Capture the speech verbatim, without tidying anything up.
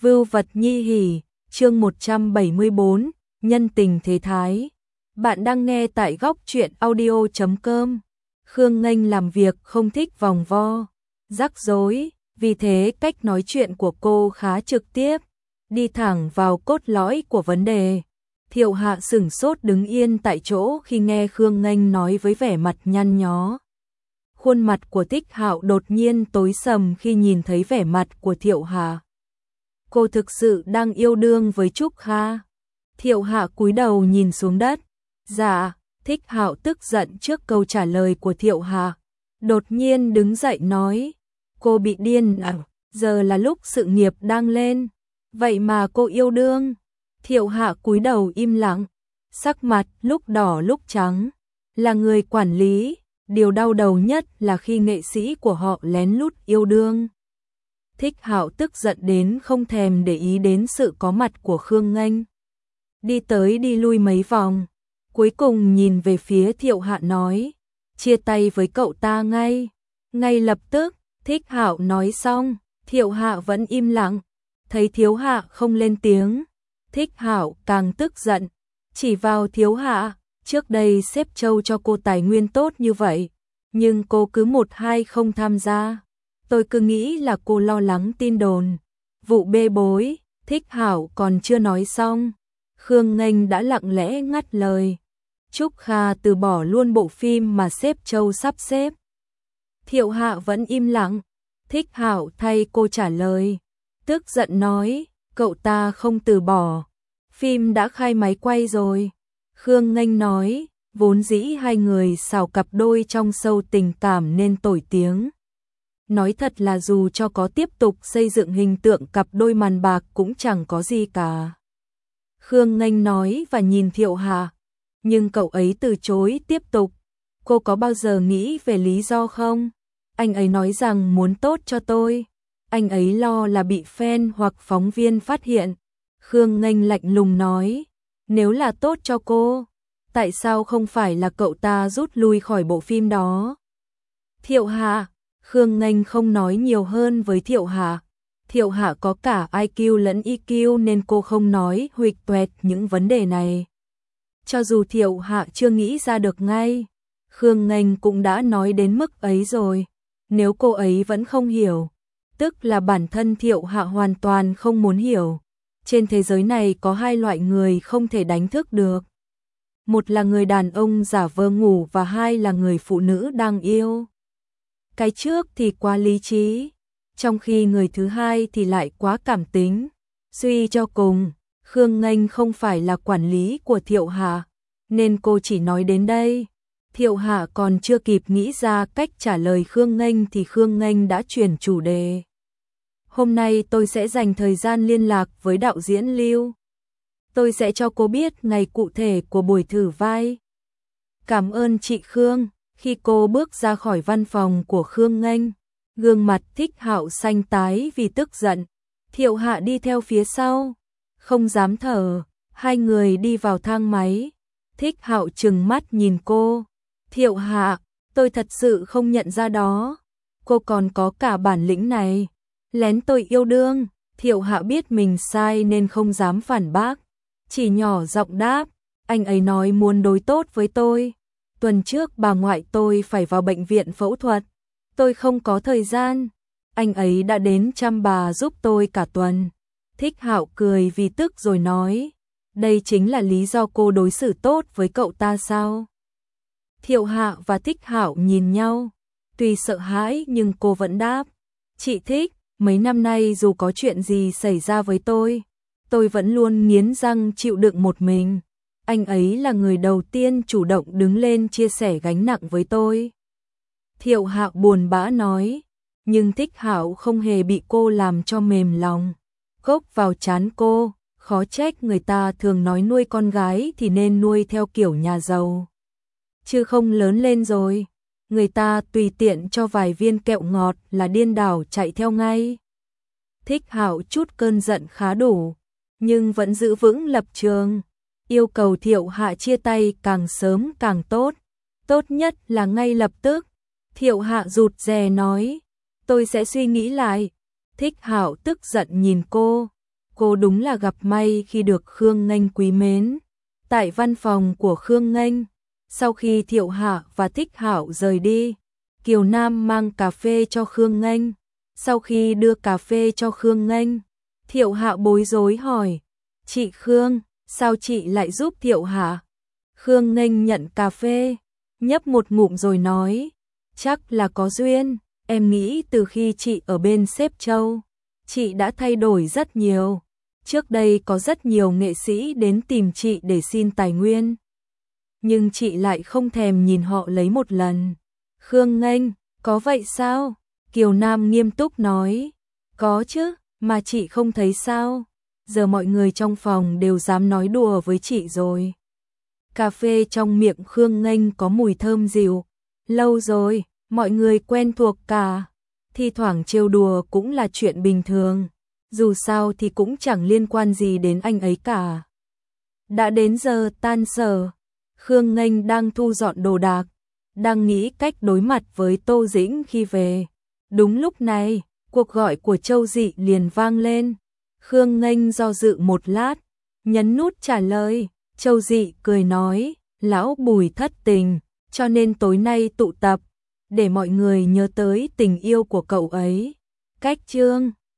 Vưu vật nhi hỉ, chương một trăm bảy mươi bốn, nhân tình thế thái. Bạn đang nghe tại góc truyện audio chấm com. Khương Nghênh làm việc không thích vòng vo, rắc rối, vì thế cách nói chuyện của cô khá trực tiếp, đi thẳng vào cốt lõi của vấn đề. Thiệu Hạ sửng sốt đứng yên tại chỗ khi nghe Khương Nghênh nói với vẻ mặt nhăn nhó. Khuôn mặt của Thích Hạo đột nhiên tối sầm khi nhìn thấy vẻ mặt của Thiệu Hạ. Cô thực sự đang yêu đương với Trúc Kha. Thiệu Hạ cúi đầu nhìn xuống đất. Dạ, Thích Hạo tức giận trước câu trả lời của Thiệu Hạ. Đột nhiên đứng dậy nói, cô bị điên à, giờ là lúc sự nghiệp đang lên, vậy mà cô yêu đương. Thiệu Hạ cúi đầu im lặng, sắc mặt lúc đỏ lúc trắng. Là người quản lý, điều đau đầu nhất là khi nghệ sĩ của họ lén lút yêu đương. Thích Hạo tức giận đến không thèm để ý đến sự có mặt của Khương Nghênh. Đi tới đi lui mấy vòng, cuối cùng nhìn về phía Thiệu Hạ nói, chia tay với cậu ta ngay. Ngay lập tức, Thích Hạo nói xong, Thiệu Hạ vẫn im lặng, thấy Thiếu Hạ không lên tiếng. Thích Hạo càng tức giận, chỉ vào Thiếu Hạ, trước đây xếp Châu cho cô tài nguyên tốt như vậy, nhưng cô cứ một hai không tham gia. Tôi cứ nghĩ là cô lo lắng tin đồn, vụ bê bối. Thích Hạo còn chưa nói xong, Khương Nghênh đã lặng lẽ ngắt lời. Trúc Kha từ bỏ luôn bộ phim mà sếp Châu sắp xếp. Thiệu Hạ vẫn im lặng, Thích Hạo thay cô trả lời, tức giận nói, cậu ta không từ bỏ, phim đã khai máy quay rồi. Khương Nghênh nói, vốn dĩ hai người xào cặp đôi trong sâu tình cảm nên nổi tiếng. Nói thật là dù cho có tiếp tục xây dựng hình tượng cặp đôi màn bạc cũng chẳng có gì cả. Khương Nghênh nói và nhìn Thiệu Hạ, nhưng cậu ấy từ chối tiếp tục. Cô có bao giờ nghĩ về lý do không? Anh ấy nói rằng muốn tốt cho tôi. Anh ấy lo là bị fan hoặc phóng viên phát hiện. Khương Nghênh lạnh lùng nói, nếu là tốt cho cô, tại sao không phải là cậu ta rút lui khỏi bộ phim đó? Thiệu Hạ, Khương Nghênh không nói nhiều hơn với Thiệu Hạ. Thiệu Hạ có cả i kiu lẫn e kiu nên cô không nói huỵch toẹt những vấn đề này. Cho dù Thiệu Hạ chưa nghĩ ra được ngay, Khương Nghênh cũng đã nói đến mức ấy rồi. Nếu cô ấy vẫn không hiểu, tức là bản thân Thiệu Hạ hoàn toàn không muốn hiểu. Trên thế giới này có hai loại người không thể đánh thức được. Một là người đàn ông giả vờ ngủ và hai là người phụ nữ đang yêu. Cái trước thì quá lý trí, trong khi người thứ hai thì lại quá cảm tính. Suy cho cùng, Khương Nghênh không phải là quản lý của Thiệu Hạ, nên cô chỉ nói đến đây. Thiệu Hạ còn chưa kịp nghĩ ra cách trả lời Khương Nghênh thì Khương Nghênh đã chuyển chủ đề. Hôm nay tôi sẽ dành thời gian liên lạc với đạo diễn Lưu. Tôi sẽ cho cô biết ngày cụ thể của buổi thử vai. Cảm ơn chị Khương. Khi cô bước ra khỏi văn phòng của Khương Nghênh, gương mặt Thích Hạo xanh tái vì tức giận. Thiệu Hạ đi theo phía sau, không dám thở. Hai người đi vào thang máy. Thích Hạo trừng mắt nhìn cô. Thiệu Hạ, tôi thật sự không nhận ra đó. Cô còn có cả bản lĩnh này. Lén tôi yêu đương. Thiệu Hạ biết mình sai nên không dám phản bác. Chỉ nhỏ giọng đáp, anh ấy nói muốn đối tốt với tôi. Tuần trước bà ngoại tôi phải vào bệnh viện phẫu thuật. Tôi không có thời gian. Anh ấy đã đến chăm bà giúp tôi cả tuần. Thích Hạo cười vì tức rồi nói, đây chính là lý do cô đối xử tốt với cậu ta sao? Thiệu Hạ và Thích Hạo nhìn nhau. Tuy sợ hãi nhưng cô vẫn đáp, chị thích, mấy năm nay dù có chuyện gì xảy ra với tôi, tôi vẫn luôn nghiến răng chịu đựng một mình. Anh ấy là người đầu tiên chủ động đứng lên chia sẻ gánh nặng với tôi. Thiệu Hạ buồn bã nói, nhưng Thích Hạo không hề bị cô làm cho mềm lòng. Gốc vào trán cô, khó trách người ta thường nói nuôi con gái thì nên nuôi theo kiểu nhà giàu. Chứ không lớn lên rồi, người ta tùy tiện cho vài viên kẹo ngọt là điên đảo chạy theo ngay. Thích Hạo chút cơn giận khá đủ, nhưng vẫn giữ vững lập trường. Yêu cầu Thiệu Hạ chia tay càng sớm càng tốt, tốt nhất là ngay lập tức. Thiệu Hạ rụt rè nói, tôi sẽ suy nghĩ lại. Thích Hạo tức giận nhìn cô, cô đúng là gặp may khi được Khương Nghênh quý mến. Tại văn phòng của Khương Nghênh, sau khi Thiệu Hạ và Thích Hạo rời đi, Kiều Nam mang cà phê cho Khương Nghênh. Sau khi đưa cà phê cho Khương Nghênh, Thiệu Hạ bối rối hỏi, chị Khương, sao chị lại giúp Thiệu Hạ? Khương Nghênh nhận cà phê, nhấp một ngụm rồi nói, chắc là có duyên, em nghĩ từ khi chị ở bên Xếp Châu, chị đã thay đổi rất nhiều. Trước đây có rất nhiều nghệ sĩ đến tìm chị để xin tài nguyên, nhưng chị lại không thèm nhìn họ lấy một lần. Khương Nghênh, có vậy sao? Kiều Nam nghiêm túc nói, có chứ, mà chị không thấy sao? Giờ mọi người trong phòng đều dám nói đùa với chị rồi. Cà phê trong miệng Khương Nghênh có mùi thơm dịu. Lâu rồi, mọi người quen thuộc cả. Thi thoảng trêu đùa cũng là chuyện bình thường. Dù sao thì cũng chẳng liên quan gì đến anh ấy cả. Đã đến giờ tan sở. Khương Nghênh đang thu dọn đồ đạc, đang nghĩ cách đối mặt với Tô Dĩnh khi về. Đúng lúc này, cuộc gọi của Châu Dị liền vang lên. Khương Nghênh do dự một lát, nhấn nút trả lời. Châu Dị cười nói, lão Bùi thất tình, cho nên tối nay tụ tập, để mọi người nhớ tới tình yêu của cậu ấy. Cách chương